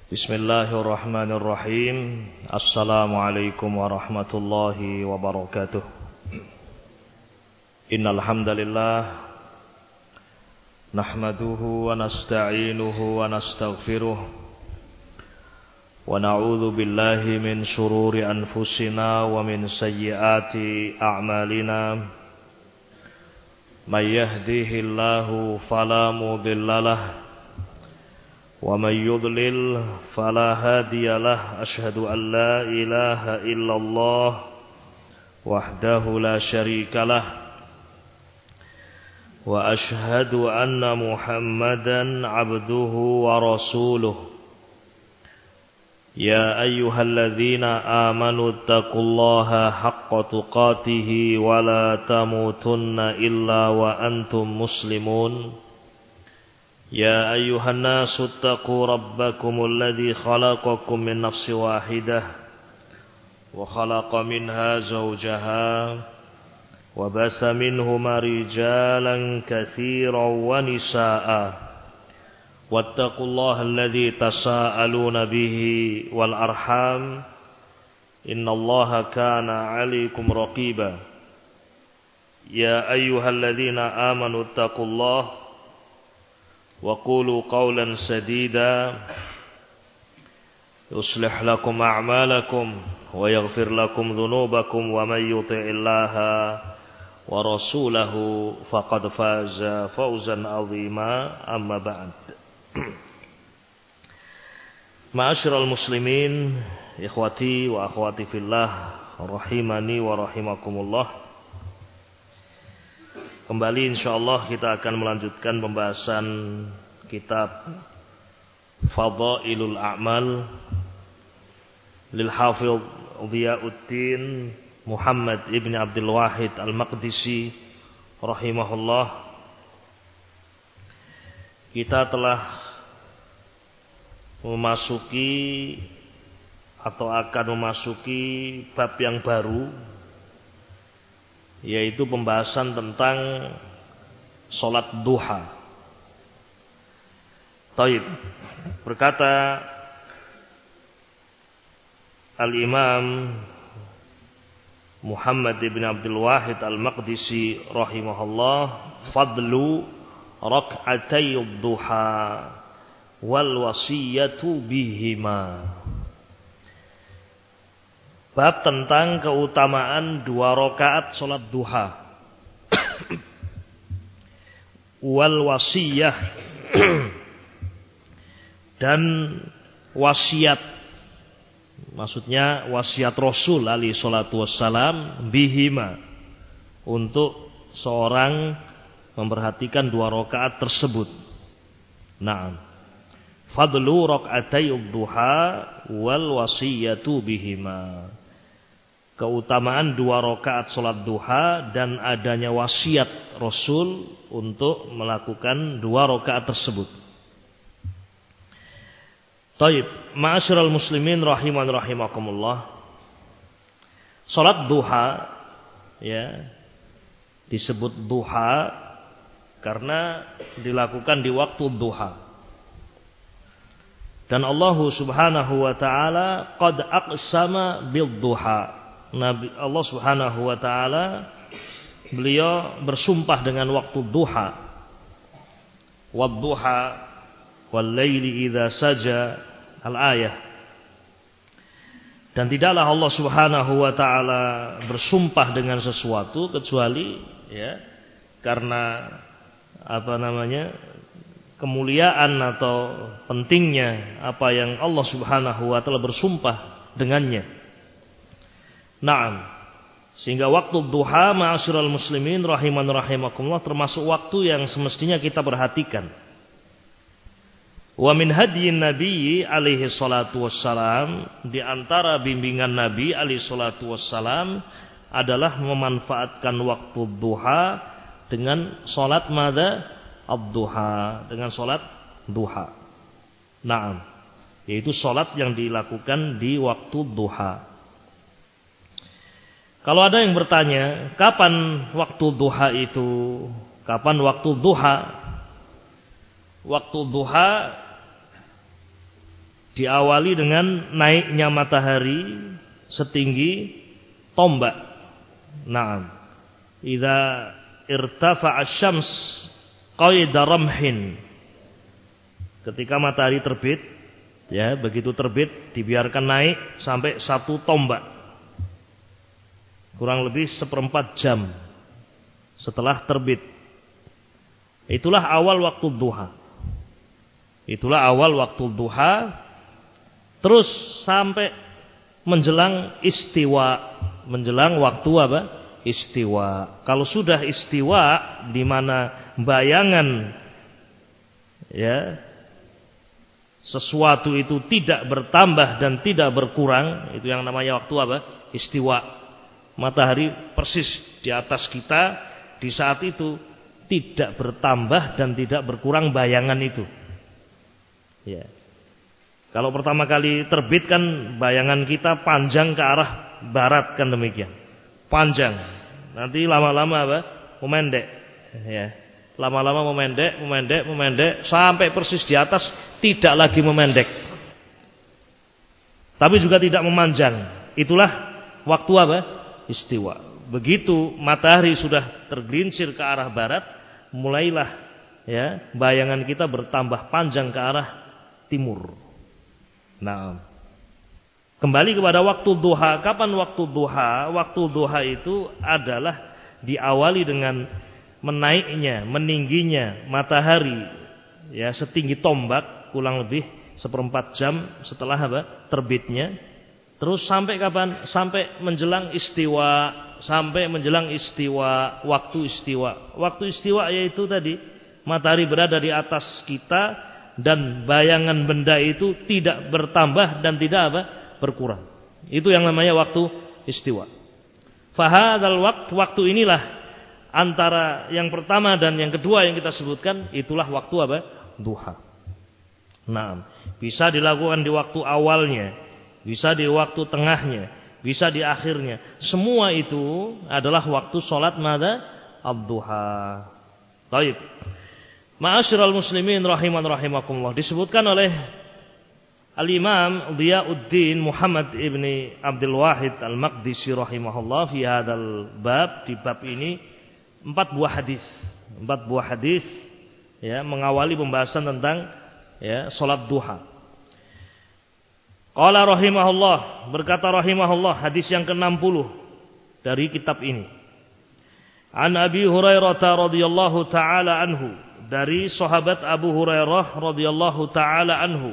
Bismillahirrahmanirrahim. Assalamualaikum warahmatullahi wabarakatuh. Innal hamdalillah nahmaduhu wa nasta'inuhu wa nastaghfiruh wa na'udzu billahi min shururi anfusina wa min sayyiati a'malina. May yahdihillahu fala mudilla lahu ومن يضلل فلا هادي له أشهد أن لا إله إلا الله وحده لا شريك له وأشهد أن محمدا عبده ورسوله يا أيها الذين آمنوا اتقوا الله حق تقاته ولا تموتن إلا وأنتم مسلمون يا أيها الناس اتقوا ربكم الذي خلقكم من نفس واحدة وخلق منها زوجها وبث منهما رجالا كثيرا ونساء واتقوا الله الذي تساءلون به والأرحام إن الله كان عليكم رقيبا يا أيها الذين آمنوا اتقوا الله وقولوا قولا سديدا يصلح لكم أعمالكم ويغفر لكم ذنوبكم ومن يطع الله ورسوله فقد فاز فوزا عظيما أما بعد. Ma'asyiral muslimin, ikhwati wa akhwati fillah, rahimani wa rahimakumullah. Kembali insyaallah kita akan melanjutkan pembahasan kitab Fadailul A'mal lil Hafidz Dhiyauddin Muhammad ibn Abdul Wahid Al-Maqdisi rahimahullah. Kita telah memasuki atau akan memasuki bab yang baru, yaitu pembahasan tentang sholat duha. Taib. Berkata Al-Imam Muhammad ibn Abdul Wahid Al-Maqdisi rahimahullah, fadlu rak'atay duha wal wasiyatu bihima. Bab tentang keutamaan 2 rakaat salat duha. Wal wasiyah dan wasiat. Maksudnya wasiat Rasul alaihi salatu wassalam bihima, untuk seorang memperhatikan 2 rakaat tersebut. Naam. Fadlu rak'atay duha wal wasiyatu bihima. Keutamaan 2 rakaat salat duha dan adanya wasiat Rasul untuk melakukan 2 rakaat tersebut. Taib, ma'asyiral muslimin rahiman rahimakumullah. Salat duha ya disebut duha karena dilakukan di waktu duha. Dan Allah Subhanahu wa taala qad aqsama bil duha. Nabi Allah Subhanahu wa taala beliau bersumpah dengan waktu duha. Wad-duha wal laili idza saja, al-ayah. Dan tidaklah Allah Subhanahu wa taala bersumpah dengan sesuatu kecuali ya karena kemuliaan atau pentingnya apa yang Allah Subhanahu wa taala bersumpah dengannya. Naam. Sehingga waktu duha ma'asyiral muslimin rahiman rahimakumullah termasuk waktu yang semestinya kita perhatikan. Wa min hadyin nabiyyi alaihi salatu wassalam, di antara bimbingan Nabi alaihi salatu wassalam adalah memanfaatkan waktu duha dengan salat madza ad-duha, dengan salat duha. Naam. Yaitu salat yang dilakukan di waktu duha. Kalau ada yang bertanya, kapan waktu duha itu? Kapan waktu duha? Waktu duha diawali dengan naiknya matahari setinggi tombak. Naam. Idza irtafa'a asy-syams qaida ramhin. Ketika matahari terbit, ya, begitu terbit dibiarkan naik sampai 1 tombak. Kurang lebih 1/4 jam setelah terbit. Itulah awal waktu duha. Itulah awal waktu duha. Terus sampai menjelang istiwa, menjelang waktu apa? Istiwa. Kalau sudah istiwa, di mana bayangan, ya, sesuatu itu tidak bertambah dan tidak berkurang, itu yang namanya waktu apa? Istiwa. Matahari persis di atas kita di saat itu, tidak bertambah dan tidak berkurang bayangan itu. Ya. Kalau pertama kali terbit kan bayangan kita panjang ke arah barat kan demikian. Panjang. Nanti lama-lama apa? Memendek. Ya. Lama-lama memendek sampai persis di atas, tidak lagi memendek. Tapi juga tidak memanjang. Itulah waktu apa? Istiwa. Begitu matahari sudah tergelincir ke arah barat, mulailah, ya, bayangan kita bertambah panjang ke arah timur. Nah, kembali kepada waktu duha. Kapan waktu duha? Waktu duha itu adalah diawali dengan menaiknya, meningginya matahari, ya, setinggi tombak, kurang lebih 1/4 jam setelah apa? Terbitnya. Terus sampai kapan? Sampai menjelang istiwa. Sampai menjelang istiwa, waktu istiwa. Waktu istiwa yaitu tadi matahari berada di atas kita dan bayangan benda itu tidak bertambah dan tidak apa? Berkurang. Itu yang namanya waktu istiwa. Fahadzal waktu inilah antara yang pertama dan yang kedua yang kita sebutkan, itulah waktu apa? Duha. Nah, bisa dilakukan di waktu awalnya, bisa di waktu tengahnya, bisa di akhirnya. Semua itu adalah waktu sholat mada ad-duha. Baik. Ma'asyiral muslimin rahiman rahimakumullah, disebutkan oleh Al-Imam Dhiyauddin Muhammad ibni Abdul Wahid Al-Maqdisi rahimahullah fi hadzal bab, di bab ini 4 buah hadis, ya, mengawali pembahasan tentang, ya, salat duha. Qala rahimahullah, berkata rahimahullah, hadis yang ke-60 dari kitab ini. An Abi Hurairah radhiyallahu taala anhu, dari sahabat Abu Hurairah radhiyallahu taala anhu.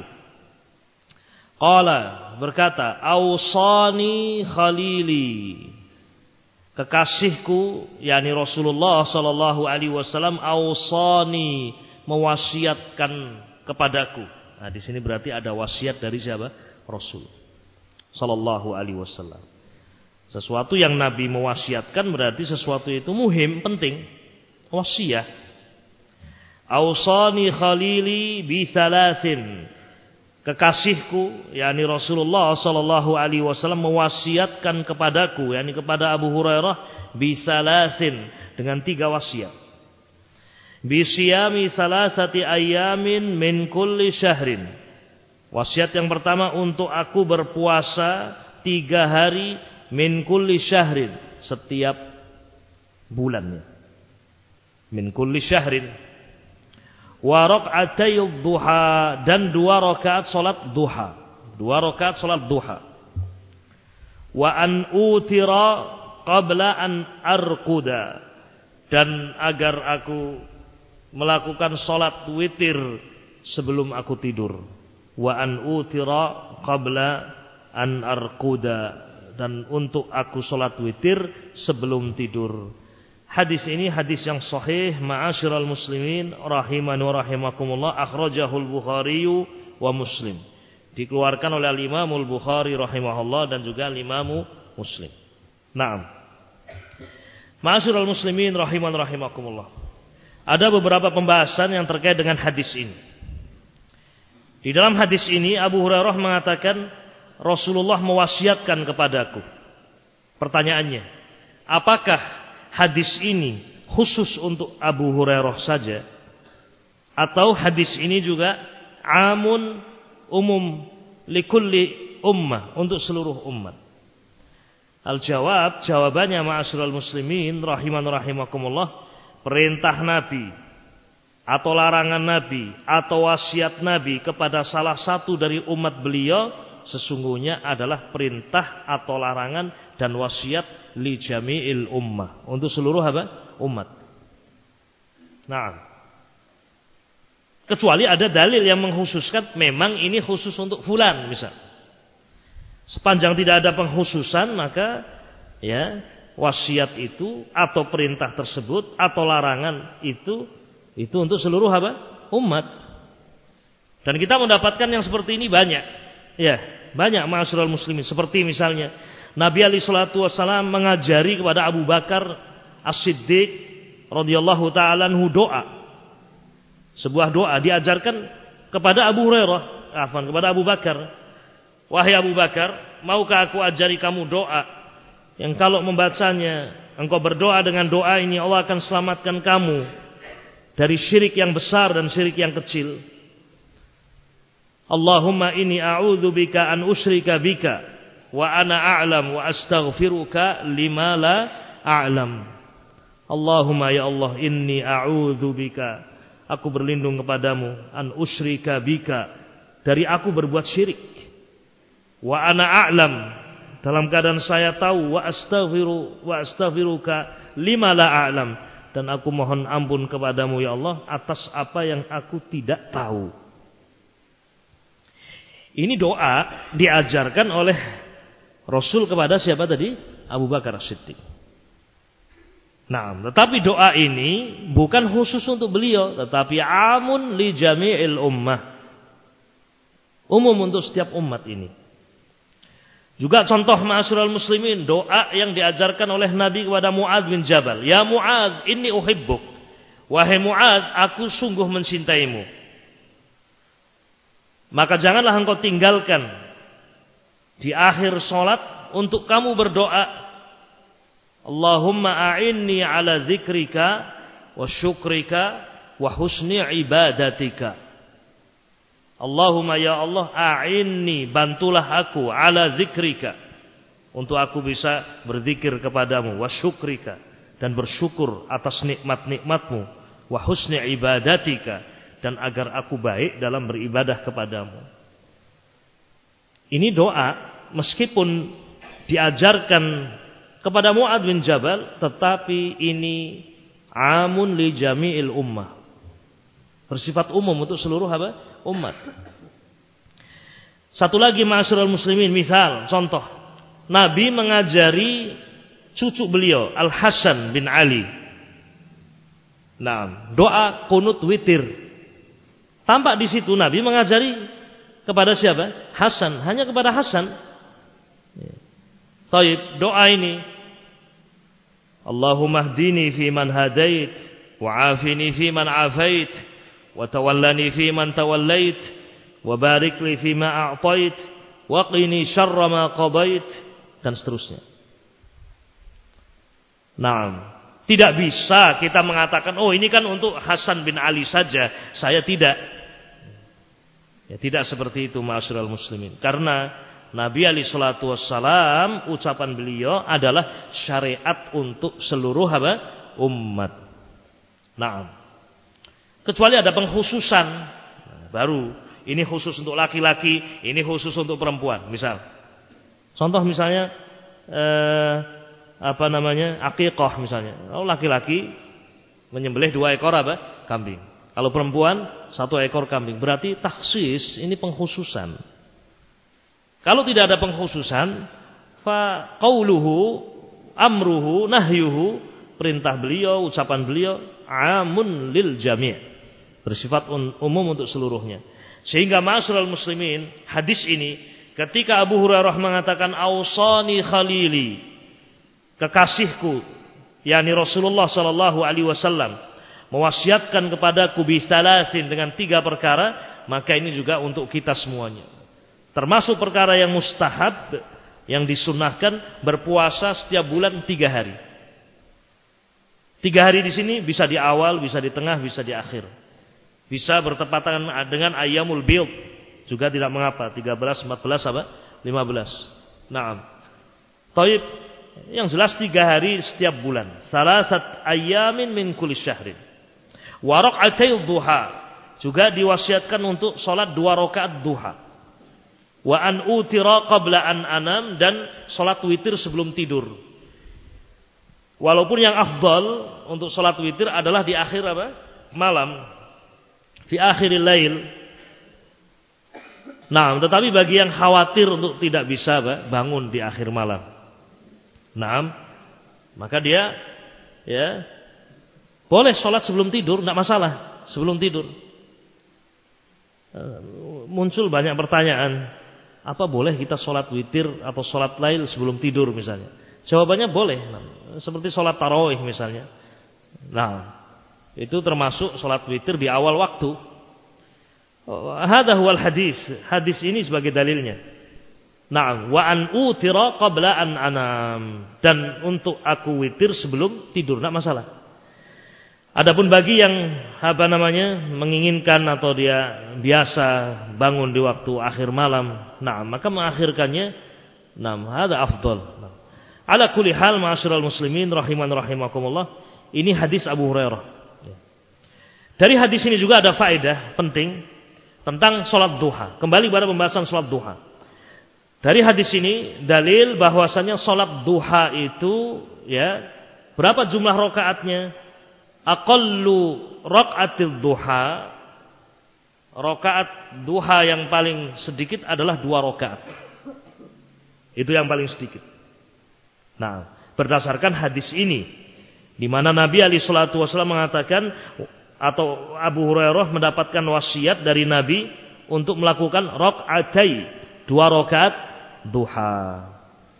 Qala, berkata, ausani khalili, kekasihku, yakni Rasulullah sallallahu alaihi wasallam, ausani, mewasiatkan kepadaku. Nah, di sini berarti ada wasiat dari siapa? Rasul sallallahu alaihi wasallam. Sesuatu yang Nabi mewasiatkan berarti sesuatu itu muhim, penting. Wasiat. Ausani khalili bi thalathin, kekasihku, yakni Rasulullah sallallahu alaihi wasallam, mewasiatkan kepadaku, yakni kepada Abu Hurairah, bi thalathin, dengan 3 wasiat. Bi siyami salasati ayamin min kulli syahrin. Wasiat yang pertama, untuk aku berpuasa 3 hari min kulli syahrin, setiap bulannya. Min kulli syahrin. Wa raq'atay duha, dan 2 rakaat salat duha. 2 rakaat salat duha. Wa an utira qabla an arquda, dan agar aku melakukan salat witir sebelum aku tidur. Wa an utira qabla an arquda, dan untuk aku salat witir sebelum tidur. Hadis ini hadis yang sahih, ma'asyiral muslimin rahimani wa rahimakumullah, akhrajahul Bukhari wa Muslim. Dikeluarkan oleh Al-Imam Al-Bukhari rahimahullah dan juga Al-Imam Muslim. Naam. Ma'asyiral muslimin rahimani wa rahimakumullah. Ada beberapa pembahasan yang terkait dengan hadis ini. Di dalam hadis ini Abu Hurairah mengatakan Rasulullah mewasiatkan kepadaku. Pertanyaannya, apakah hadis ini khusus untuk Abu Hurairah saja, atau hadis ini juga amun, umum, likulli ummah, untuk seluruh umat. Al-jawab, jawabannya ma'asyiral muslimin rahiman rahimakumullah, perintah Nabi atau larangan Nabi atau wasiat Nabi kepada salah satu dari umat beliau sesungguhnya adalah perintah atau larangan dan wasiat li jami'il ummah, untuk seluruh apa? Umat. Nah, kecuali ada dalil yang mengkhususkan memang ini khusus untuk fulan misal. Sepanjang tidak ada pengkhususan maka ya wasiat itu atau perintah tersebut atau larangan itu untuk seluruh apa? Umat. Dan kita mendapatkan yang seperti ini banyak. Ya, banyak ma'asyiral muslimin. Seperti misalnya Nabi alaihi salatu wasallam mengajari kepada Abu Bakar As-Siddiq radhiyallahu taala anhu doa. Sebuah doa diajarkan kepada Abu Hurairah, kepada Abu Bakar. Wahai Abu Bakar, maukah aku ajari kamu doa yang kalau membacanya engkau berdoa dengan doa ini Allah akan selamatkan kamu dari syirik yang besar dan syirik yang kecil. Allahumma inni a'udzubika an usyrika bika wa ana a'lam wa astaghfiruka lima la a'lam. Allahumma ya Allah, inni a'udzubika, aku berlindung kepadamu, an usyrika bika, dari aku berbuat syirik. Wa ana a'lam, dalam keadaan saya tahu, wa astaghfiruka lima la a'lam, dan aku mohon ampun kepadamu ya Allah atas apa yang aku tidak tahu. Ini doa diajarkan oleh Rasul kepada siapa tadi? Abu Bakar As-Siddiq. Nah, tetapi doa ini bukan khusus untuk beliau, tetapi amun li jami'il ummah, umum untuk setiap umat ini. Juga contoh ma'asyiral muslimin, doa yang diajarkan oleh Nabi kepada Mu'adz bin Jabal. Ya Mu'adz, inni uhibbuk. Wahai Mu'adz, aku sungguh mencintaimu. Maka janganlah engkau tinggalkan di akhir salat untuk kamu berdoa, Allahumma a'inni ala dzikrika wa syukrika wa husni ibadatika. Allahumma ya Allah, a'inni, bantulah aku, ala zikrika, untuk aku bisa berzikir kepadamu, wa syukrika, dan bersyukur atas nikmat-nikmatmu, wa husni ibadatika, dan agar aku baik dalam beribadah kepadamu. Ini doa meskipun diajarkan kepada Mu'adz bin Jabal, tetapi ini amun li jami'il ummah, bersifat umum untuk seluruh apa? Umat. Satu lagi ma'asyiral muslimin, misal contoh, Nabi mengajari cucu beliau Al-Hasan bin Ali. Nah, doa kunut witir. Tampak di situ Nabi mengajari kepada siapa? Hasan, hanya kepada Hasan. Taib, doa ini, Allahumma hdini fi man hadait, wa afini fi man afait, wa tawallani fi man tawallait, wa barik li fi ma a'tait, wa qini syarra ma qadait, dan seterusnya. Nah, tidak bisa kita mengatakan, oh ini kan untuk Hasan bin Ali saja, saya tidak. Ya, tidak seperti itu ma'asyiral muslimin. Karena Nabi alaihi salatu wassalam, ucapan beliau adalah syariat untuk seluruh apa? Umat. Nah, kecuali ada pengkhususan, baru ini khusus untuk laki-laki, ini khusus untuk perempuan. Misal, contoh misalnya aqiqah misalnya. Kalau laki-laki menyembelih 2 ekor apa? Kambing. Kalau perempuan 1 ekor kambing. Berarti takhsis, ini pengkhususan. Kalau tidak ada pengkhususan, fa qauluhu amruhu nahyuhu, perintah beliau, ucapan beliau amun lil jami', bersifat umum untuk seluruhnya. Sehingga ma'asyiral muslimin, hadis ini ketika Abu Hurairah mengatakan ausani khalili, kekasihku, yakni Rasulullah sallallahu alaihi wasallam, mewasiatkan kepadaku bisalasin, dengan 3 perkara, maka ini juga untuk kita semuanya. Termasuk perkara yang mustahab, yang disunnahkan, berpuasa setiap bulan 3 hari. 3 hari di sini bisa di awal, bisa di tengah, bisa di akhir. Bisa bertepatan dengan ayyamul bid, Juga tidak mengapa. 13, 14 apa? 15. Naam. Taib. Yang jelas 3 hari setiap bulan. Salasat ayyamin min kulli syahrin. Wa rak'atai duha. Juga diwasiatkan untuk salat 2 rakaat duha. Wa an utira qabla an anam, dan salat witir sebelum tidur. Walaupun yang afdal untuk salat witir adalah di akhir apa? Malam. Fi akhiril lail. Nah, tetapi bagi yang khawatir untuk tidak bisa bangun di akhir malam. Nah, maka dia ya boleh salat sebelum tidur, tidak masalah, sebelum tidur. Muncul banyak pertanyaan, apa boleh kita salat witir atau salat lail sebelum tidur misalnya? Jawabannya boleh, seperti salat tarawih misalnya. Nah, itu termasuk salat witir di awal waktu. Hadza huwal hadis. Hadis ini sebagai dalilnya. Na'am, wa an utira qabla an anam, dan untuk aku witir sebelum tidur, enggak masalah. Adapun bagi yang menginginkan atau dia biasa bangun di waktu akhir malam, nah maka mengakhirkannya, nah hadza afdal. Nah. Ala kulli hal ma'asyiral muslimin rahiman rahimakumullah, ini hadis Abu Hurairah. Dari hadis ini juga ada faedah penting tentang salat duha. Kembali pada pembahasan salat duha. Dari hadis ini dalil bahwasanya salat duha itu ya berapa jumlah rakaatnya? Aqallu raq'atil duha, rakaat duha yang paling sedikit adalah 2 rakaat. Itu yang paling sedikit. Nah, berdasarkan hadis ini, di mana Nabi alaihi salatu wasallam mengatakan, atau Abu Hurairah mendapatkan wasiat dari Nabi untuk melakukan raq'atai, 2 rakaat duha.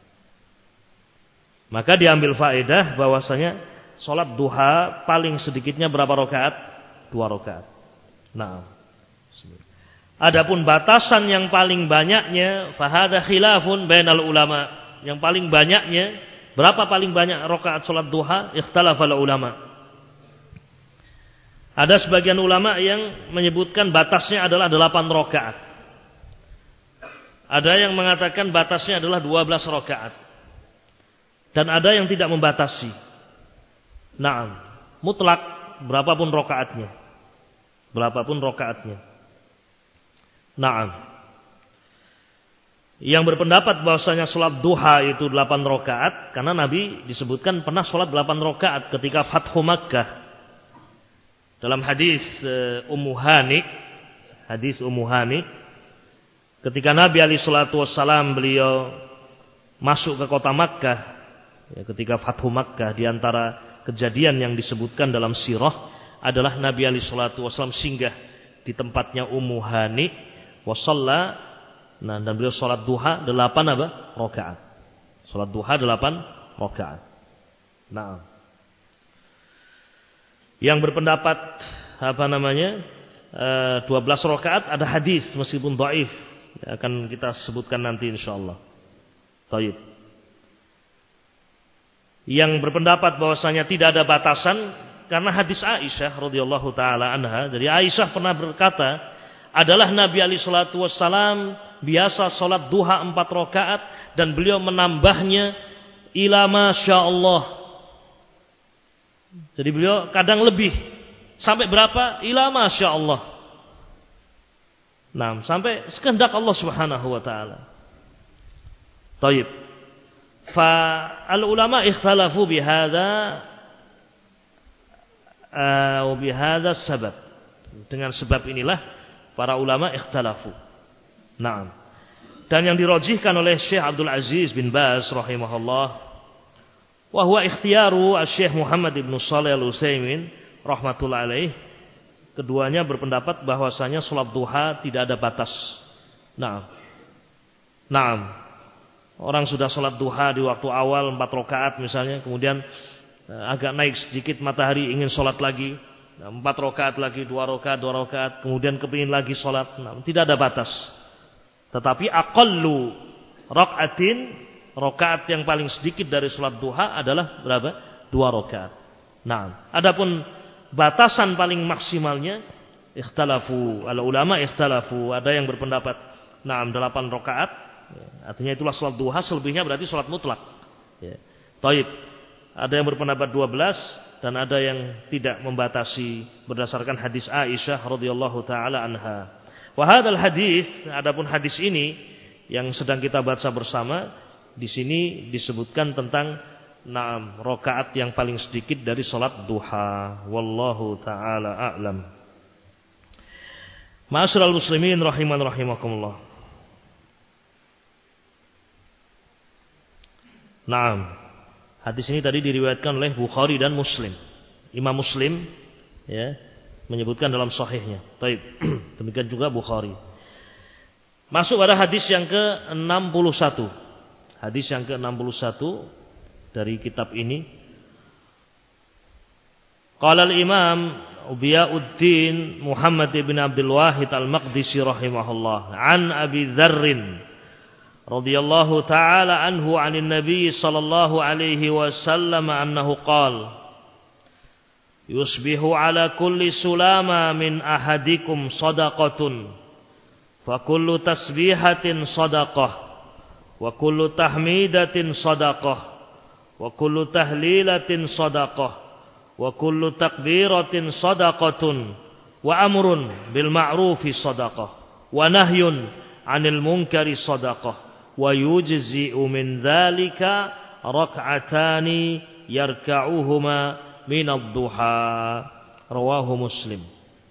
Maka diambil faedah bahwasanya salat duha paling sedikitnya berapa rakaat? 2 rakaat. Nah, adapun batasan yang paling banyaknya, fahada khilafun bainal ulama. Yang paling banyaknya, berapa paling banyak rakaat salat duha? Ikhtalafal ulama. Ada sebagian ulama yang menyebutkan batasnya adalah 8 rakaat. Ada yang mengatakan batasnya adalah 12 rakaat. Dan ada yang tidak membatasi. Naam, mutlak berapapun rakaatnya. Berapapun rakaatnya. Naam. Yang berpendapat bahwasanya salat duha itu 8 rakaat karena Nabi disebutkan pernah salat 8 rakaat ketika Fathu Makkah. Dalam hadis Ummu Hani, ketika Nabi alaihi salatu wassalam beliau masuk ke kota Makkah, ya, ketika Fathu Makkah, di antara kejadian yang disebutkan dalam sirah adalah Nabi alaihi salatu wassalam singgah di tempatnya Ummu Hani wa shalla, nah, dan beliau salat duha 8 rakaat. Salat duha 8 rakaat. Nah, yang berpendapat 12 rakaat ada hadis meskipun dhaif, akan kita sebutkan nanti insyaallah. Baik. Yang berpendapat bahwasanya tidak ada batasan karena hadis Aisyah radhiyallahu taala anha. Jadi Aisyah pernah berkata, adalah Nabi alaihi salatu wassalam biasa salat duha 4 rakaat dan beliau menambahnya ila masyaallah. Jadi beliau kadang lebih. Sampai berapa? Ila masyaallah. Nah, sampai sekehendak Allah Subhanahu wa taala. Baik. Fa al ulama ikhtalafu bihadza wa bihadza sabab. Dengan sebab inilah para ulama ikhtalafu. Naam. Dan yang dirajihkan oleh Syekh Abdul Aziz bin Baz rahimahullah, wa huwa ikhtiyaru Syekh Muhammad ibn Shalih Al-Utsaimin rahmatullah alaih, keduanya berpendapat bahwasanya salat duha tidak ada batas. Naam. Orang sudah salat duha di waktu awal 4 rakaat misalnya, kemudian agak naik sedikit matahari ingin salat lagi, 4 rakaat lagi, 2 rakaat, kemudian kepingin lagi salat. Nah, tidak ada batas. Tetapi aqallu rakaatin, rakaat yang paling sedikit dari salat duha adalah berapa? 2 rakaat. Nah, adapun batasan paling maksimalnya ikhtalafu, al-ulama ikhtalafu. Ada yang berpendapat 8 rakaat. Artinya itulah salat duha, selebihnya berarti salat mutlak. Ya. Taib. Ada yang berpendapat 12 dan ada yang tidak membatasi berdasarkan hadis Aisyah radhiyallahu taala anha. Wa hadzal hadis, adapun hadis ini yang sedang kita baca bersama, di sini disebutkan tentang 6 rakaat yang paling sedikit dari salat duha. Wallahu taala a'lam. Ma'asyiral muslimin rahiman rahimakumullah. Naam. Hadis ini tadi diriwayatkan oleh Bukhari dan Muslim. Imam Muslim ya menyebutkan dalam sahihnya. Baik. Demikian juga Bukhari. Masuk pada hadis yang ke-61. Hadis yang ke-61 dari kitab ini. Qala al-Imam Ubiyauddin Muhammad ibn Abdul Wahid al-Maqdisi rahimahullah an Abi Dzarr radhiyallahu ta'ala anhu 'anil Nabi sallallahu alaihi wasallam annahu qala yusbihu ala kulli sulama min ahadikum sadaqatun fa kullu tasbihatin sadaqah wa kullu tahmidatin sadaqah wa kullu tahlilatin sadaqah wa kullu takbiratin sadaqatun wa amrun bil ma'rufi sadaqah wa nahyun 'anil munkari sadaqah wa yujzi'u min dzalika rak'atani yarka'uhuma min ad-duha. Rawahu Muslim.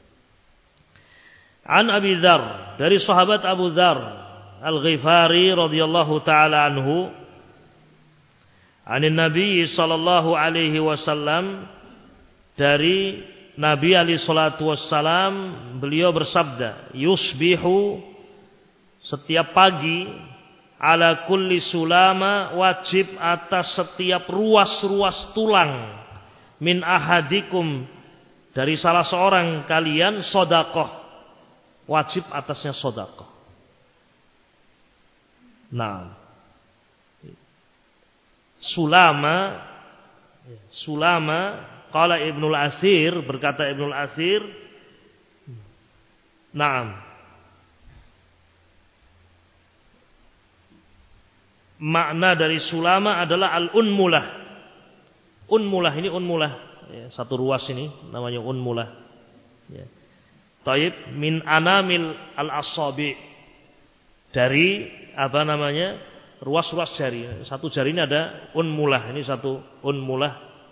An Abi Dzar, dari sahabat Abu Dzar Al-Ghifari radhiyallahu taala anhu, anin Nabi sallallahu alaihi wasallam, dari Nabi alaihi salatu wassalam, beliau bersabda, yusbihu, setiap pagi, ala kulli sulama, wajib atas setiap ruas-ruas tulang, min ahadikum, dari salah seorang kalian, sedekah, wajib atasnya sedekah. Nah, sulama, qala Ibnul Asir, berkata Ibnul Asir, na'am, makna dari sulama adalah al-unmulah. Unmulah ini unmulah, ya, satu ruas ini namanya unmulah. Ya. Taib min anamil al-asabi, dari apa namanya, ruas-ruas jari. Satu jari ini ada unmulah, ini satu unmulah.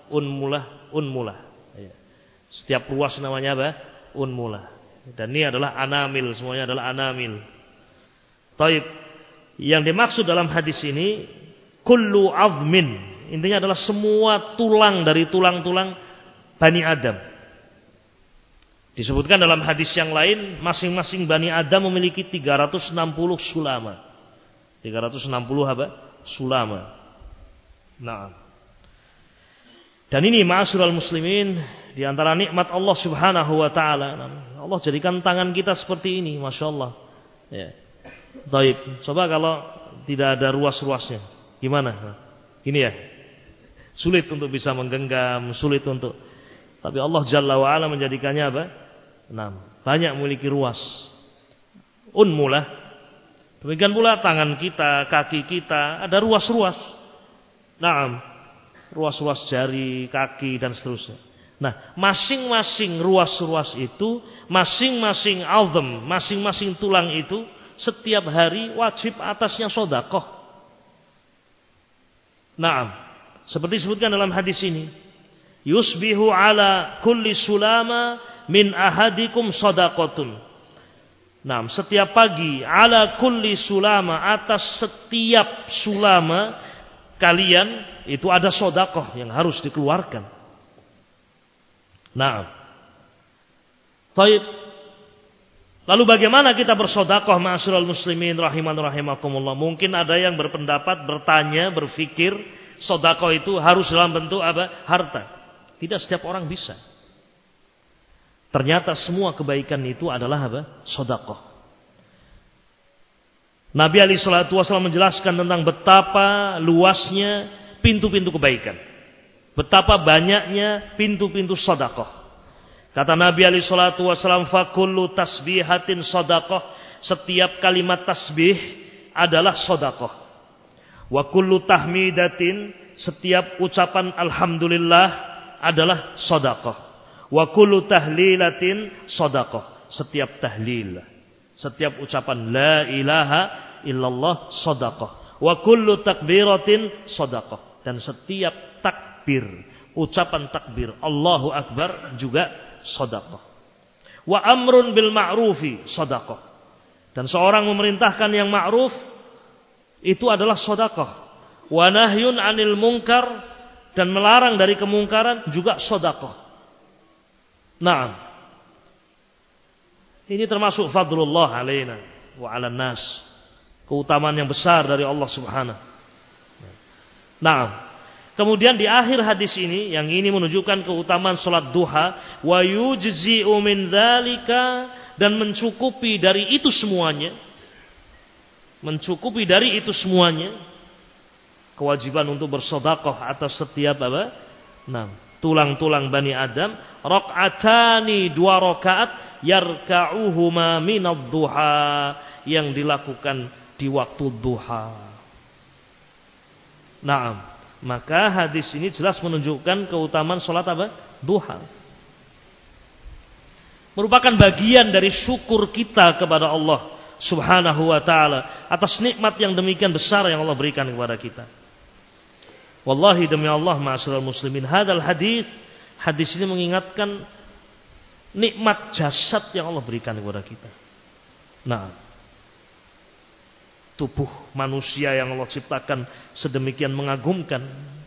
Ya. Setiap ruas namanya apa? Unmulah. Dan ini adalah anamil, semuanya adalah anamil. Taib. Yang dimaksud dalam hadis ini kullu azmin, intinya adalah semua tulang dari tulang-tulang Bani Adam. Disebutkan dalam hadis yang lain, masing-masing Bani Adam memiliki 360 sulama. 360 apa? Sulama. Nah. Dan ini ma'asyiral muslimin, di antara nikmat Allah Subhanahu wa taala. Allah jadikan tangan kita seperti ini, masyaallah. Ya. Baik, coba kalau tidak ada ruas-ruasnya, gimana? Gini ya, sulit untuk bisa menggenggam, sulit untuk. Tapi Allah Jalla wa Ala menjadikannya apa? Banyak memiliki ruas. Unmulah. Demikian pula tangan kita, kaki kita, ada ruas-ruas. Ruas-ruas jari, kaki dan seterusnya. Nah, masing-masing ruas-ruas itu, masing-masing azam, masing-masing tulang itu, setiap hari wajib atasnya sedekah. Seperti disebutkan dalam hadis ini, yusbihu ala kulli sulama min ahadikum sedaqatun. Setiap pagi, ala kulli sulama, atas setiap sulama kalian itu ada sedekah yang harus dikeluarkan. Baik. Lalu bagaimana kita bersedekah, ma'asyiral muslimin rahiman rahimakumullah? Mungkin ada yang berpendapat, bertanya, berfikir sedekah itu harus dalam bentuk apa? Harta. Tidak setiap orang bisa. Ternyata semua kebaikan itu adalah apa? Sedekah. Nabi alaihi salatu wasallam menjelaskan tentang betapa luasnya pintu-pintu kebaikan. Betapa banyaknya pintu-pintu sedekah. Kata Nabi alaihi salatu wasallam, fa kullu tasbihatin shadaqah, setiap kalimat tasbih adalah shadaqah. Wa kullu tahmidatin, setiap ucapan alhamdulillah adalah shadaqah. Wa kullu tahlilatin shadaqah, setiap tahlil, setiap ucapan la ilaha illallah shadaqah. Wa kullu takbiratin shadaqah, dan setiap takbir, ucapan takbir Allahu akbar juga shadaqah. Wa amrun bil ma'rufi shadaqah, dan seorang memerintahkan yang ma'ruf itu adalah shadaqah. Wa nahyun 'anil munkar, dan melarang dari kemungkaran juga shadaqah. Naam. Ini termasuk fadlullah alaina wa 'alan nas, keutamaan yang besar dari Allah Subhanahu. Naam. Kemudian di akhir hadis ini, yang ini menunjukkan keutamaan salat duha, wa yujzi'u min dzalika, dan mencukupi dari itu semuanya. Mencukupi dari itu semuanya kewajiban untuk bersedekah atas setiap apa? Tulang-tulang Bani Adam, rakaatani, 2 rakaat, yarka'uhuma minad duha, yang dilakukan di waktu duha. Naam. Maka hadis ini jelas menunjukkan keutamaan salat apa? Duha. Merupakan bagian dari syukur kita kepada Allah Subhanahu wa ta'ala atas nikmat yang demikian besar yang Allah berikan kepada kita. Wallahi demi Allah, ma'asyiral muslimin, hadal hadis ini mengingatkan nikmat jasad yang Allah berikan kepada kita. Nah, tubuh manusia yang Allah ciptakan sedemikian mengagumkan,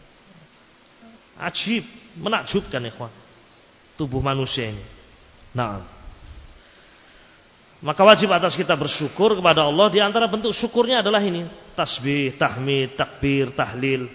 ajib, menakjubkan ikhwan, tubuh manusia ini. Nah, maka wajib atas kita bersyukur kepada Allah. Di antara bentuk syukurnya adalah ini, tasbih, tahmid, takbir, tahlil.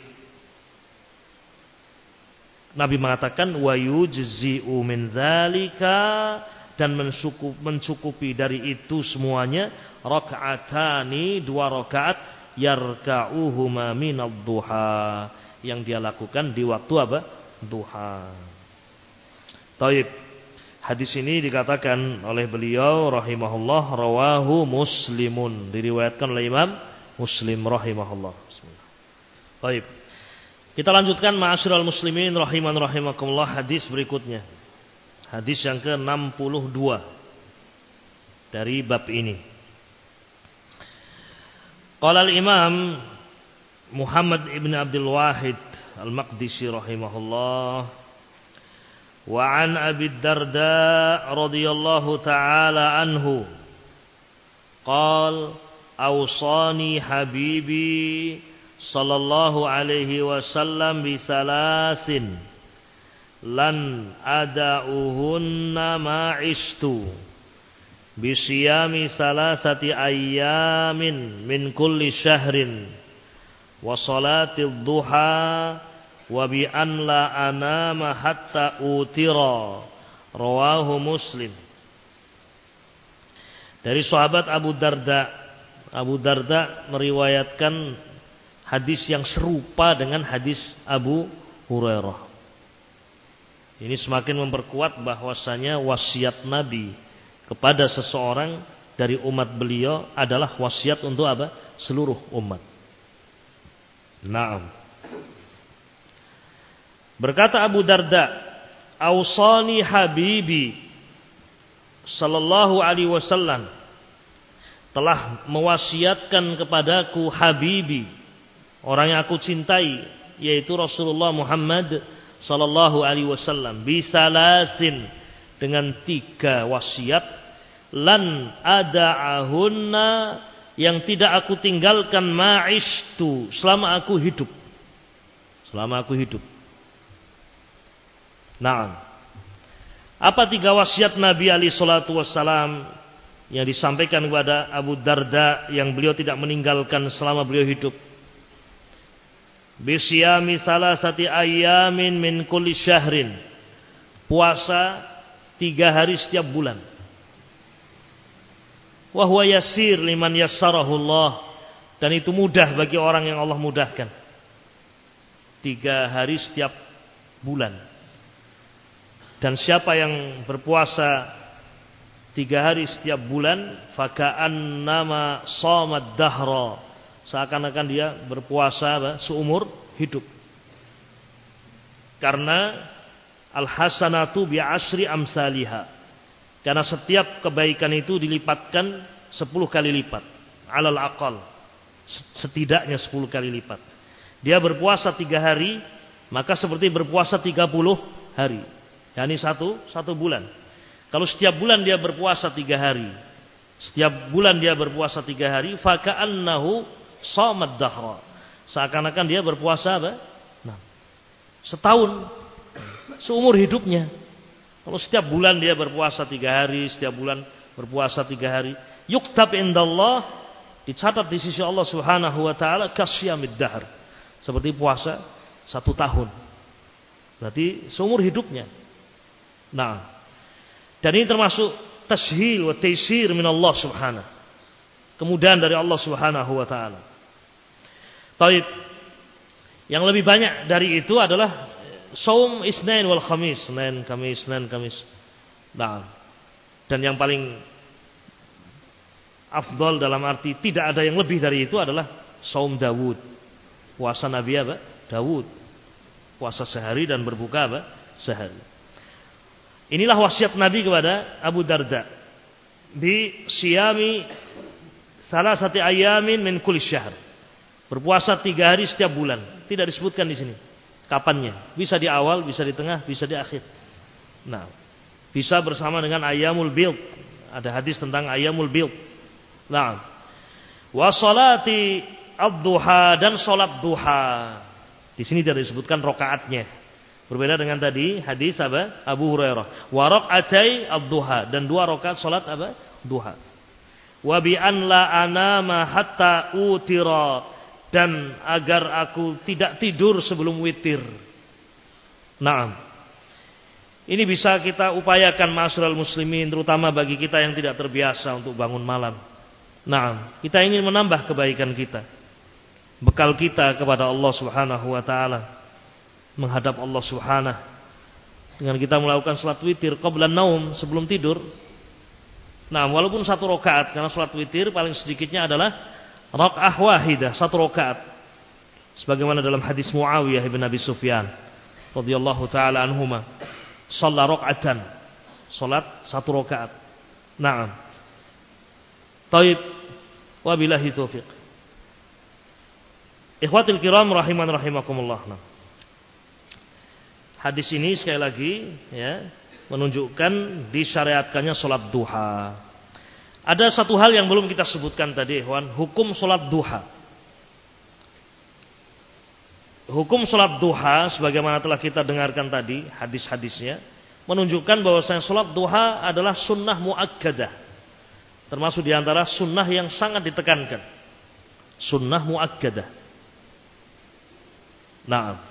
Nabi mengatakan wa yujzi'u min dzalika, dan mencukupi dari itu semuanya, rakaatani, 2 rakaat, yarka'uhuma minad duha, yang dia lakukan di waktu apa? Duha. Taib. Hadis ini dikatakan oleh beliau rahimahullah, rawahu Muslimun, diriwayatkan oleh Imam Muslim rahimahullah. Taib. Kita lanjutkan ma'asyiral muslimin rahiman rahimakumullah, hadis berikutnya. Hadis yang ke-62 dari bab ini. Qala al-Imam Muhammad ibn Abdul Wahid al-Maqdisi rahimahullah, wa an Abi Darda radhiyallahu ta'ala anhu qala awsani habibi sallallahu alaihi wasallam bi salasin lan ada'uhunna ma'ishtu bisiyami salasati ayyamin min kulli syahrin wa salati duha wa bi an la anama hatta utira, rawahu Muslim. Dari sahabat Abu Darda meriwayatkan hadis yang serupa dengan hadis Abu Hurairah. Ini semakin memperkuat bahwasanya wasiat Nabi kepada seseorang dari umat beliau adalah wasiat untuk apa? Seluruh umat. Naam. Berkata Abu Darda, "Ausani habibi sallallahu alaihi wasallam, telah mewasiatkan kepadaku habibi, orang yang aku cintai, yaitu Rasulullah Muhammad sallallahu alaihi wasallam, bisalasin, dengan 3 wasiat, lan ada'ahunna, yang tidak aku tinggalkan, ma'ishtu, selama aku hidup. Naam. Apa 3 wasiat Nabi alaihi salatu wassalam yang disampaikan kepada Abu Darda yang beliau tidak meninggalkan selama beliau hidup? Bisyami salasati ayyamin min kulli syahrin, puasa 3 hari setiap bulan. Wa huwa yasir liman yassarahu Allah, dan itu mudah bagi orang yang Allah mudahkan. 3 hari setiap bulan. Dan siapa yang berpuasa 3 hari setiap bulan, faka'annama shamad dahra, seakan-akan dia berpuasa seumur hidup. Karena al-hasanatu bi'asri amsalihha, karena setiap kebaikan itu dilipatkan 10 kali lipat, alal aqal, setidaknya 10 kali lipat. Dia berpuasa 3 hari, maka seperti berpuasa 30 hari, yakni satu bulan. Kalau setiap bulan dia berpuasa 3 hari, setiap bulan dia berpuasa 3 hari, faka'annahu shamad dahra, seakan-akan dia berpuasa setahun, seumur hidupnya. Kalau setiap bulan dia berpuasa 3 hari, setiap bulan berpuasa 3 hari, yuktab indallah, dicatat di sisi Allah Subhanahu wa taala kasyamid dahr, seperti puasa 1 tahun. Berarti seumur hidupnya. Nah, dan ini termasuk tashil wa taysir min Allah Subhanahu, kemudahan dari Allah Subhanahu wa taala. Taib. Yang lebih banyak dari itu adalah saum Isnin wal Khamis, Senin Kamis. Nah, dan yang paling afdal dalam arti tidak ada yang lebih dari itu adalah saum Dawud, puasa Nabi Dawud, puasa sehari dan berbuka sehari. Inilah wasiat Nabi kepada Abu Darda, bi siyami salasati ayamin min kulli syahr, berpuasa 3 hari setiap bulan. Tidak disebutkan di sini kapannya, bisa di awal, bisa di tengah, bisa di akhir. Nah, bisa bersama dengan ayyamul bid, ada hadis tentang ayyamul bid. Nah, wa salati ad-duha, dan salat duha. Di sini tidak disebutkan rakaatnya. Berbeda dengan tadi hadis Abu Hurairah, wa raqatai ad-duha, dan 2 rakaat salat duha. Wa bi an la anama hatta utira, dan agar aku tidak tidur sebelum witir. Naam. Ini bisa kita upayakan ma'asyiral muslimin, terutama bagi kita yang tidak terbiasa untuk bangun malam. Naam, kita ingin menambah kebaikan kita, bekal kita kepada Allah Subhanahu wa taala, menghadap Allah Subhanahu, dengan kita melakukan salat witir qabla naum, sebelum tidur. Nah, walaupun 1 rakaat, karena salat witir paling sedikitnya adalah rakaah wahidah, 1 rakaat. Sebagaimana dalam hadis Muawiyah bin Abi Sufyan radhiyallahu taala anhuma, shalla raka'atan, salat 1 rakaat. Naam. Taib, wabillahi taufiq. Ikhwatul kiram rahiman rahimakumullah. Nah, hadis ini sekali lagi menunjukkan disyariatkannya salat duha. Ada satu hal yang belum kita sebutkan tadi, ikhwan, hukum salat duha. Hukum salat duha sebagaimana telah kita dengarkan tadi hadis-hadisnya, menunjukkan bahwasanya salat duha adalah sunnah muakkadah, termasuk di antara sunnah yang sangat ditekankan. Sunnah muakkadah. Nah,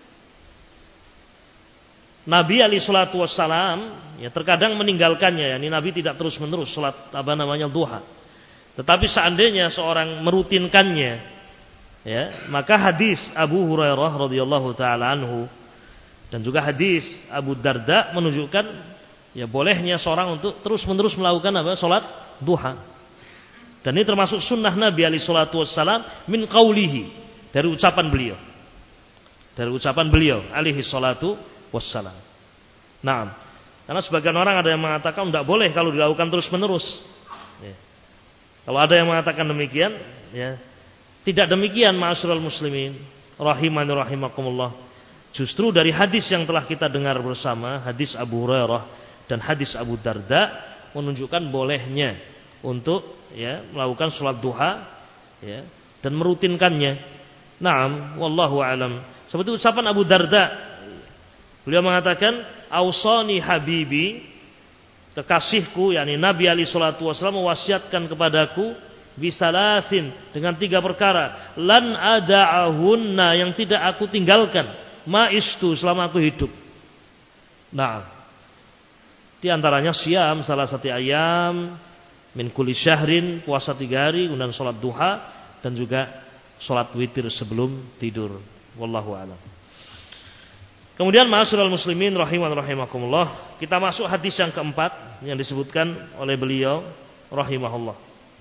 Nabi alaihi salatu wassalam terkadang meninggalkannya, yakni Nabi tidak terus-menerus salat duha. Tetapi seandainya seorang merutinkannya, maka hadis Abu Hurairah radhiyallahu taala anhu dan juga hadis Abu Darda menunjukkan bolehnya seorang untuk terus-menerus melakukan salat duha. Dan ini termasuk sunnah Nabi alaihi salatu wassalam min qaulihi, dari ucapan beliau. Dari ucapan beliau alaihi salatu wassalam. Nah, karena sebagian orang ada yang mengatakan tidak boleh kalau dilakukan terus menerus. Kalau ada yang mengatakan demikian, tidak demikian ma'asyiral muslimin rahimani rahimakumullah. Justru dari hadis yang telah kita dengar bersama, hadis Abu Hurairah dan hadis Abu Darda, menunjukkan bolehnya untuk melakukan salat duha dan merutinkannya. Naam, wallahu alam. Seperti ucapan Abu Darda, beliau mengatakan, "Ausani habibi," kekasihku, yakni Nabi alaihi salatu wasallam mewasiatkan kepadaku, bisalasin, dengan 3 perkara, lan ada'ahunna, yang tidak aku tinggalkan, ma'istu, selama aku hidup. Nah, di antaranya siam salah satu ayam min kulli syahrin, puasa 3 hari, kemudian salat duha, dan juga salat witir sebelum tidur. Wallahu a'lam. Kemudian ma'asyiral muslimin rahimakumullah, kita masuk hadis yang keempat yang disebutkan oleh beliau rahimahullah.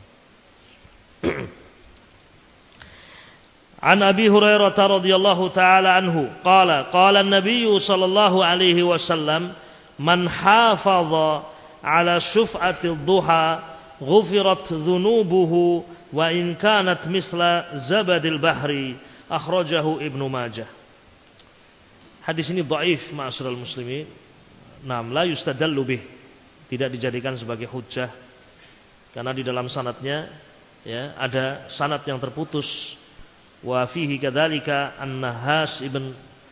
An Abi Hurairah radhiyallahu taala anhu qala qala an-nabiy sallallahu alaihi wasallam man hafadha ala syuf'ati ad-duha ghufirat dhunubuhu wa in kanat misla zabadil bahri akhrajahu Ibnu Majah. Hadis ini dhaif ma'asyiral muslimin. Naam la yustadallu bih. Tidak dijadikan sebagai hujjah karena di dalam sanadnya ya ada sanad yang terputus. Wa fihi kadzalika an-Nahas ibn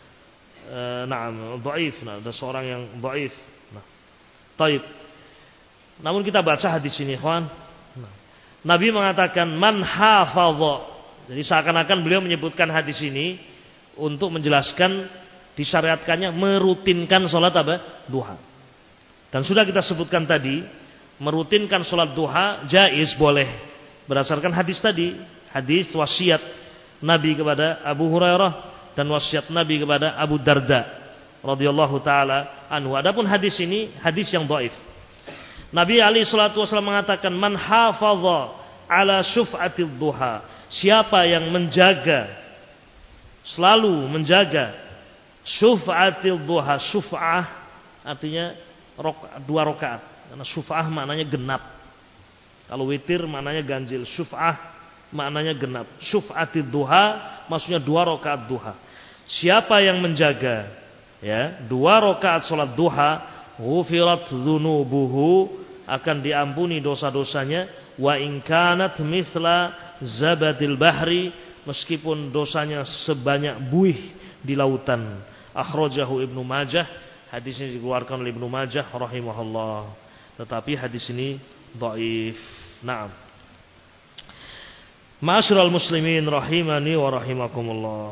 dhaif. Nah, ada seorang yang dhaif. Nah. Taib. Namun kita baca hadis ini, ikhwan. Nah. Nabi mengatakan man hafadha. Jadi seakan-akan beliau menyebutkan hadis ini untuk menjelaskan disyariatkannya merutinkan sholat apa? Duha. Dan sudah kita sebutkan tadi, merutinkan sholat duha jaiz, boleh. Berdasarkan hadis tadi, hadis wasiat Nabi kepada Abu Hurairah dan wasiat Nabi kepada Abu Darda radhiyallahu taala anhu. Adapun hadis ini hadis yang dhaif. Nabi alaihi salatu wasallam mengatakan man hafadha ala syuf'atid duha. Siapa yang menjaga, selalu menjaga syuf'atil duha. Syuf'ah artinya dua rakaat. Karena syuf'ah maknanya genap. Kalau witir maknanya ganjil. Syuf'ah maknanya genap. Syuf'atil duha maksudnya dua rakaat duha. Siapa yang menjaga ya, dua rakaat salat duha, ghufirat dzunubuhu, akan diampuni dosa-dosanya, wa in kanat mithla zabadil bahri, meskipun dosanya sebanyak buih di lautan. Akhrajahu Ibnu Majah. Hadis ini dikeluarkan oleh Ibnu Majah rahimahullah. Tetapi hadis ini dhaif. Naam. Ma'asyiral muslimin rahimani wa rahimakumullah.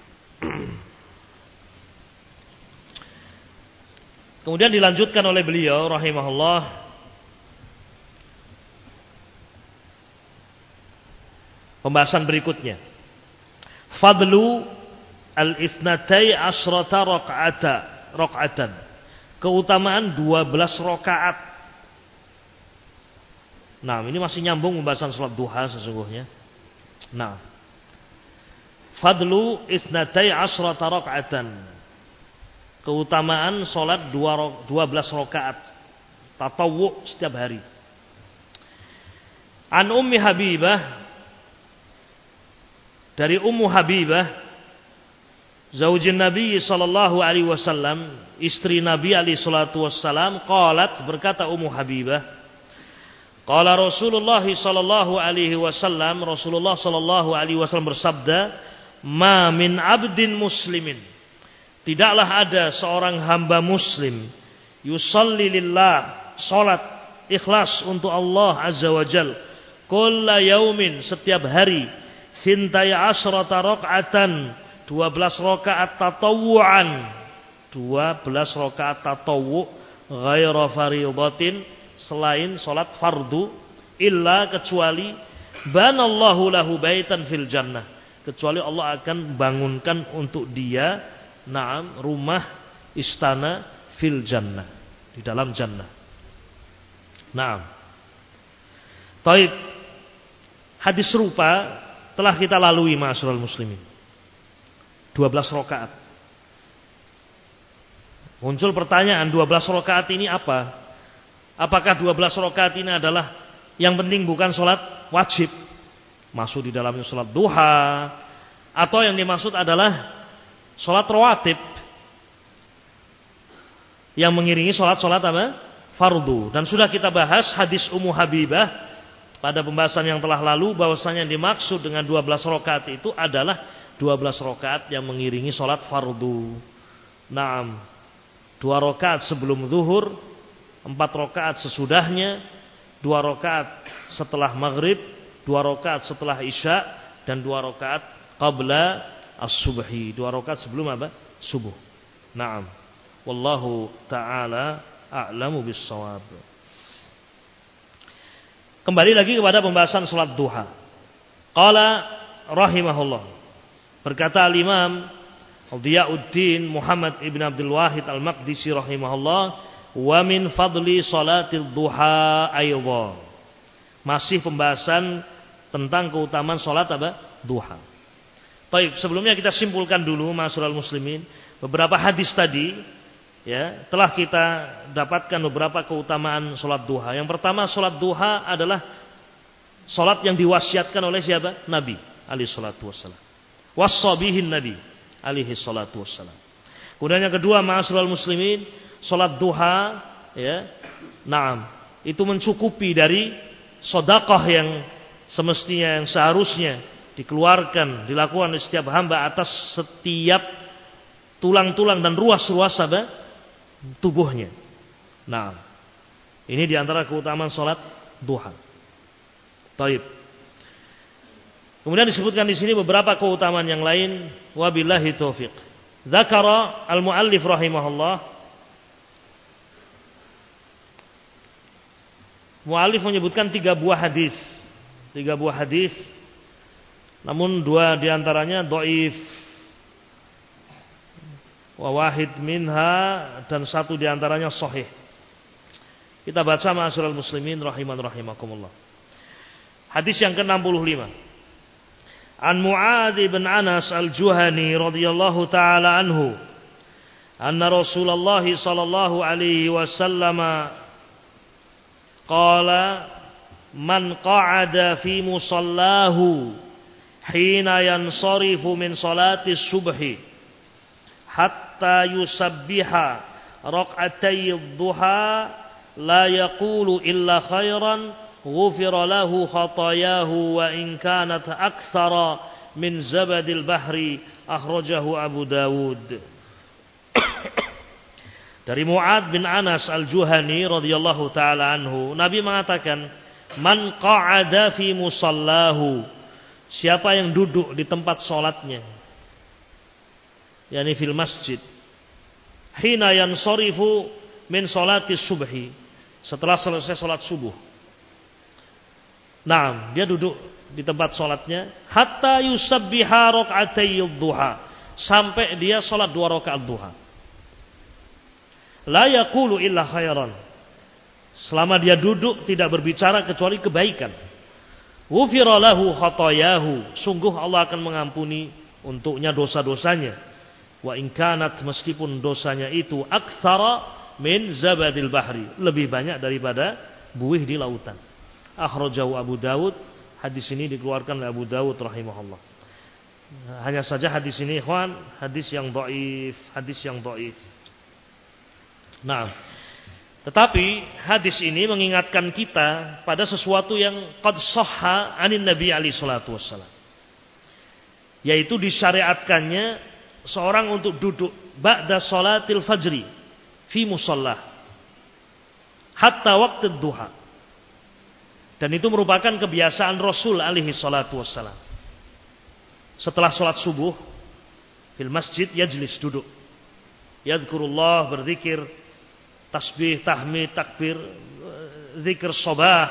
Kemudian dilanjutkan oleh beliau rahimahullah, pembahasan berikutnya. Fadlu al-itsnatai asyrata raq'atan. Keutamaan 12 rakaat. Nah, ini masih nyambung pembahasan salat duha sesungguhnya. Nah. Fadlu itsnatai asyrata raq'atan. Keutamaan salat 12 rakaat tatawwu setiap hari. An Ummi Habibah, dari Ummu Habibah zaujin Nabi sallallahu alaihi wasallam, istri Nabi alaihi salatu wassalam, qalat, berkata Ummu Habibah, qala Rasulullah sallallahu alaihi wasallam, Rasulullah sallallahu alaihi wasallam bersabda, ma min abdin muslimin, tidaklah ada seorang hamba muslim, yusalli lillah, salat ikhlas untuk Allah azza wajal, kulla yaumin, setiap hari, sintai asyrata raq'atan, 12 rakaat tatawu'an, 12 rakaat tatawwu', ghaira fardhatin, selain salat fardu, illa, kecuali, banallahu lahu baitan fil jannah, kecuali Allah akan bangunkan untuk dia rumah istana fil jannah, di dalam jannah. Naam. Taib. Hadis serupa telah kita lalui ma'asyiral muslimin. 12 rakaat. Muncul pertanyaan, 12 rakaat ini apa? Apakah 12 rakaat ini adalah yang penting bukan sholat wajib, masuk di dalamnya sholat duha, atau yang dimaksud adalah sholat rawatib yang mengiringi sholat-sholat apa? Fardu. Dan sudah kita bahas hadis Ummu Habibah pada pembahasan yang telah lalu, bahwasanya yang dimaksud dengan 12 rakaat itu adalah 12 rakaat yang mengiringi sholat fardu. Naam, 2 rakaat sebelum zuhur, 4 rakaat sesudahnya, 2 rakaat setelah maghrib, 2 rakaat setelah isya, dan 2 rakaat qabla as-subhi, 2 rakaat sebelum apa? Subuh. Naam. Wallahu ta'ala a'lamu bis-shawab. Kembali lagi kepada pembahasan salat duha. Qala rahimahullah, berkata al-Imam Dhiyauddin Muhammad ibn Abdul Wahid Al-Maqdisi rahimahullah, wa min fadli salatil duha aidha. Masih pembahasan tentang keutamaan salat apa? Duha. Baik, sebelumnya kita simpulkan dulu ma'asyiral muslimin, beberapa hadis tadi ya, telah kita dapatkan beberapa keutamaan salat duha. Yang pertama, salat duha adalah salat yang diwasiatkan oleh siapa? Nabi alaihi salatu wassalam. Wassabihin Nabi alaihi salatu wassalam. Kemudian yang kedua, ma'asyiral muslimin, salat duha ya, na'am, itu mencukupi dari sedekah yang semestinya, yang seharusnya dikeluarkan, dilakukan oleh setiap hamba atas setiap tulang-tulang dan ruas-ruas tubuhnya. Nah, ini diantara keutamaan salat duha. Taib. Kemudian disebutkan di sini beberapa keutamaan yang lain. Wabillahi taufiq. Dzakara al-muallif rahimahullah. Muallif menyebutkan 3 buah hadis. 3 buah hadis. Namun 2 diantaranya dhaif. Wa wahid minha, dan 1 diantaranya sahih. Kita baca ma'asyiral muslimin rahiman rahimakumullah. Hadis yang ke-65. An Mu'adz bin Anas al-Juhani radhiyallahu taala anhu, anna Rasulullah sallallahu alaihi wasallam qala man qa'ada fi musallahu hina yansarifu min salati subhi hatta yusabbiha raq'atay ad-duha la yaqulu illa khairan ghufira lahu khatayahu wa in kanat aktsara min zabadil bahri, akhrajahu Abu Dawud. Dari Mu'adz bin Anas al-Juhani radhiyallahu taala anhu, Nabi mengatakan, man qa'ada fi musallahu, siapa yang duduk di tempat salatnya, yakni fil masjid, hina yansarifu min salati subhi, setelah selesai salat subuh. Nah, dia duduk di tempat salatnya hatta yusabbiha raq'atay duha, sampai dia salat 2 rakaat duha. La yaqulu illa khairan, selama dia duduk tidak berbicara kecuali kebaikan. Ghufira lahu khatayahu, sungguh Allah akan mengampuni untuknya dosa-dosanya. Wa in kanat, meskipun dosanya itu aktsara min zabadil bahri, lebih banyak daripada buih di lautan. Akhrajahu Abu Dawud, hadis ini dikeluarkan oleh Abu Dawud rahimahullah. Hanya saja hadis ini ikhwan, hadis yang dhaif, hadis yang dhaif. Nah, tetapi hadis ini mengingatkan kita pada sesuatu yang qad shahha anin Nabi alaihi salatu wassalam, yaitu disyariatkannya seorang untuk duduk ba'da salatil fajri fi musallah hatta waqtu duha, dan itu merupakan kebiasaan Rasul alaihi salatu wassalam. Setelah salat subuh fil masjid yajlis, duduk, yadhkurullah, berzikir, tasbih, tahmid, takbir, zikir sabah,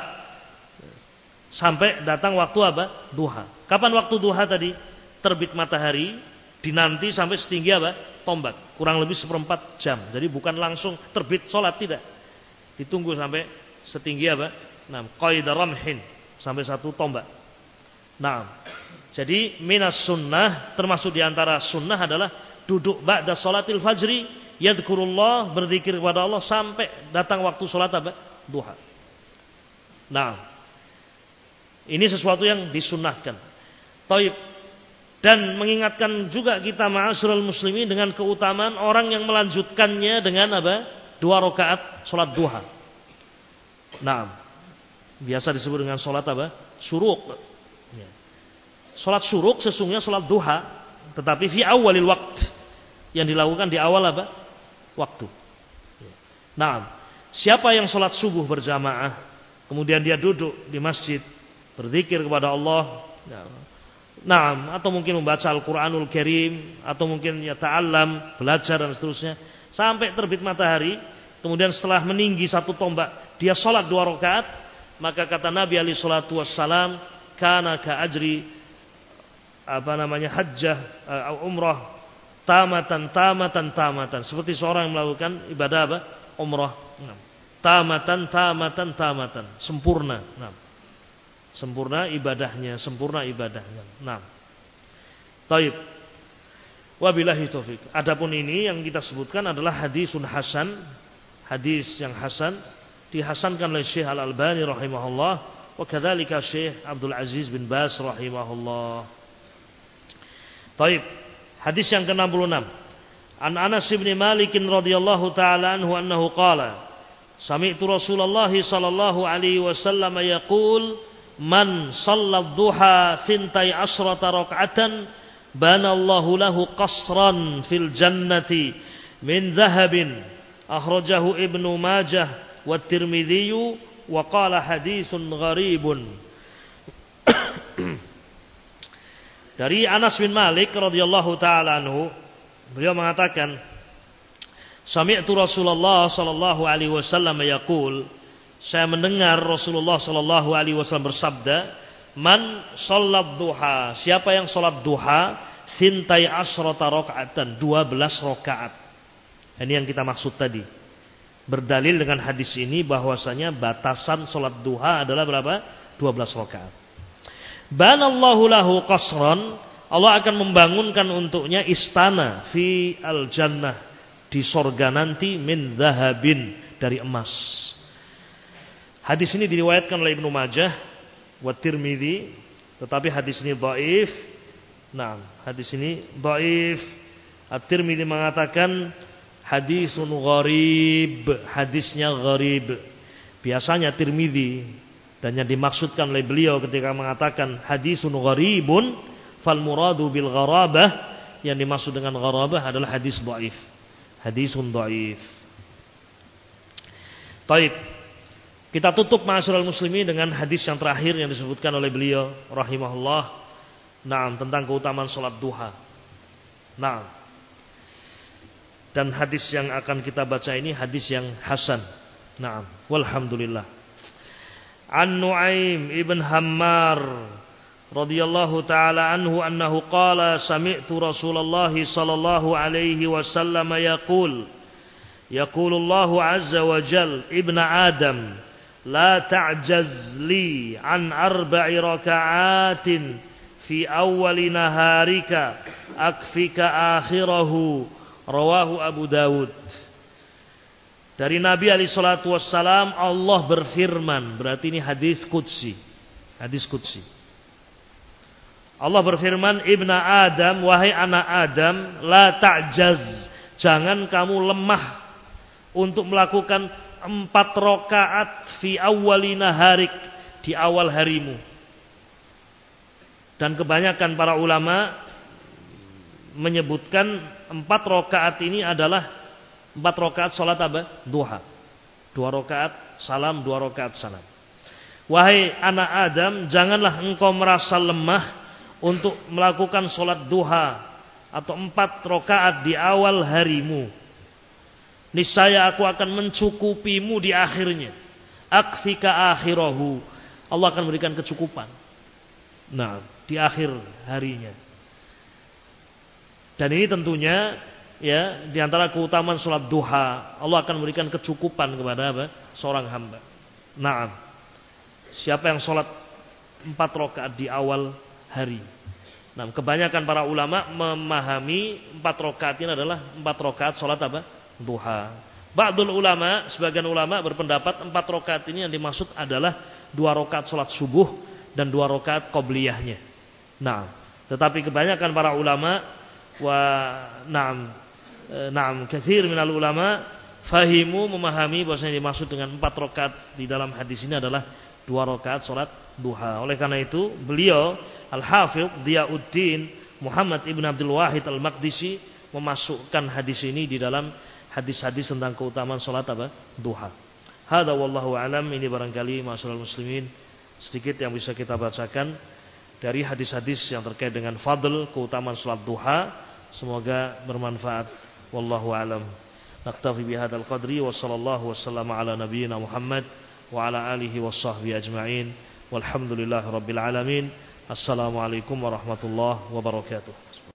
sampai datang waktu apa? Duha. Kapan waktu duha tadi? Terbit matahari, dinanti sampai setinggi apa? Tombak. Kurang lebih 1/4 jam. Jadi bukan langsung terbit salat, tidak. Ditunggu sampai setinggi apa? Qaida ramhin, sampai 1 tombak. Nah, jadi minas sunnah, termasuk diantara sunnah adalah duduk ba'da salatil fajri, yadhkurullah, berzikir kepada Allah sampai datang waktu salat apa? Duha. Nah, ini sesuatu yang disunnahkan. Taib. Dan mengingatkan juga kita ma'asyiral muslimin dengan keutamaan orang yang melanjutkannya dengan apa? 2 rakaat salat duha. Nah, biasa disebut dengan salat apa? Syuruk. Ya. Salat syuruk sesungguhnya salat duha, tetapi fi awalil waqt, yang dilakukan di awal apa? Waktu. Nah, siapa yang salat subuh berjamaah, kemudian dia duduk di masjid berzikir kepada Allah, nah, atau mungkin membaca Al-Quranul Karim, atau mungkin ya ta'allam, belajar dan seterusnya, sampai terbit matahari, kemudian setelah meninggi 1 tombak dia salat 2 rakaat, maka kata Nabi alaihi salatu wassalam, kana ka ajri hajjah umrah Tamatan. Seperti seorang yang melakukan ibadah apa? Umrah. Tamatan. Sempurna. Sempurna ibadahnya. Taib. Wabillahi taufik. Adapun ini yang kita sebutkan adalah hadisun hasan. Hadis yang hasan dihasankan oleh Syekh Al-Albani rahimahullah, wa kadzalika Syekh Abdul Aziz bin Baz rahimahullah. Taib. Hadis yang ke-66. An Anas bin Malik radhiyallahu taala anhu annahu qala sami'tu Rasulullah sallallahu alaihi wasallam yaqul man shalla ad-duha 12 rak'atan banallahu lahu qasran fil jannati min dhahabin akhrajahu Ibnu Majah wa Tirmidzi wa qala haditsun gharibun. Dari Anas bin Malik radhiyallahu taala anhu, beliau mengatakan sami'tu Rasulullah sallallahu alaihi wasallam yaqul, saya mendengar Rasulullah sallallahu alaihi wasallam bersabda, man sholat duha, siapa yang sholat duha, sintai asrota rakaatan, 12 rakaat. Ini yang kita maksud tadi. Berdalil dengan hadis ini bahwasanya batasan sholat duha adalah berapa? 12 rakaat. Banallahu lahu qasran, Allah akan membangunkan untuknya istana fi al-jannah, di sorga nanti, min dhahabin, dari emas. Hadis ini diriwayatkan oleh Ibnu Majah wa Tirmidzi, tetapi hadis ini dhaif. Hadis ini dhaif. At-Tirmidzi mengatakan hadisun gharib, hadisnya gharib. Biasanya Tirmidzi dan yang dimaksudkan oleh beliau ketika mengatakan hadisun gharibun, fal muradu bil gharabah, yang dimaksud dengan gharabah adalah hadis dhaif. Hadisun dhaif. Taib. Kita tutup ma'asyiral muslimin dengan hadis yang terakhir yang disebutkan oleh beliau rahimahullah. Tentang keutamaan salat duha. Dan hadis yang akan kita baca ini hadis yang hasan. Walhamdulillah. An Nu'aim ibn Hammar radhiyallahu taala anhu annahu qala sami'tu Rasulullah sallallahu alaihi wasallam yaqulullahu azza wa jalla ibn Adam la ta'jaz li an 4 raka'atin fi awwali naharika akfika akhirahu, rawahu Abu Dawud. Dari Nabi alaihi salatu wassalam, Allah berfirman, berarti ini hadis qudsi. Allah berfirman, ibna Adam, wahai anak Adam, la ta'jaz, jangan kamu lemah untuk melakukan 4 rakaat fi awwalina harik, di awal harimu. Dan kebanyakan para ulama menyebutkan 4 rakaat ini adalah 4 rakaat salat apa? Duha. 2 rakaat salam, 2 rakaat salam. Wahai anak Adam, janganlah engkau merasa lemah untuk melakukan salat duha atau 4 rakaat di awal harimu. Niscaya aku akan mencukupimu di akhirnya. Akfika akhirahu. Allah akan berikan kecukupan. Di akhir harinya. Dan ini tentunya ya di antara keutamaan salat duha, Allah akan memberikan kecukupan kepada apa? Seorang hamba. Siapa yang salat 4 rakaat di awal hari. Kebanyakan para ulama memahami 4 rakaat ini adalah 4 rakaat salat apa? Duha. Ba'dul ulama, sebagian ulama berpendapat 4 rakaat ini yang dimaksud adalah 2 rakaat salat subuh dan 2 rakaat qabliyahnya. Tetapi kebanyakan para ulama katsir minal ulama fahimu, memahami bahwasanya dimaksud dengan 4 rakaat di dalam hadis ini adalah 2 rakaat salat duha. Oleh karena itu, beliau Al-Hafidz Diyauddin Muhammad ibn Abdul Wahid Al-Maqdisi memasukkan hadis ini di dalam hadis-hadis tentang keutamaan salat apa? Duha. Hada wallahu alam. Ini barangkali ma'asyiral muslimin sedikit yang bisa kita bacakan dari hadis-hadis yang terkait dengan fadl keutamaan salat duha. Semoga bermanfaat. Wallahu alam. Naktafi bihadzal qadri wa sallallahu wasallama ala nabiyyina Muhammad wa ala alihi washabbihi ajma'in. Walhamdulillahirabbil alamin. Assalamualaikum warahmatullahi wabarakatuh.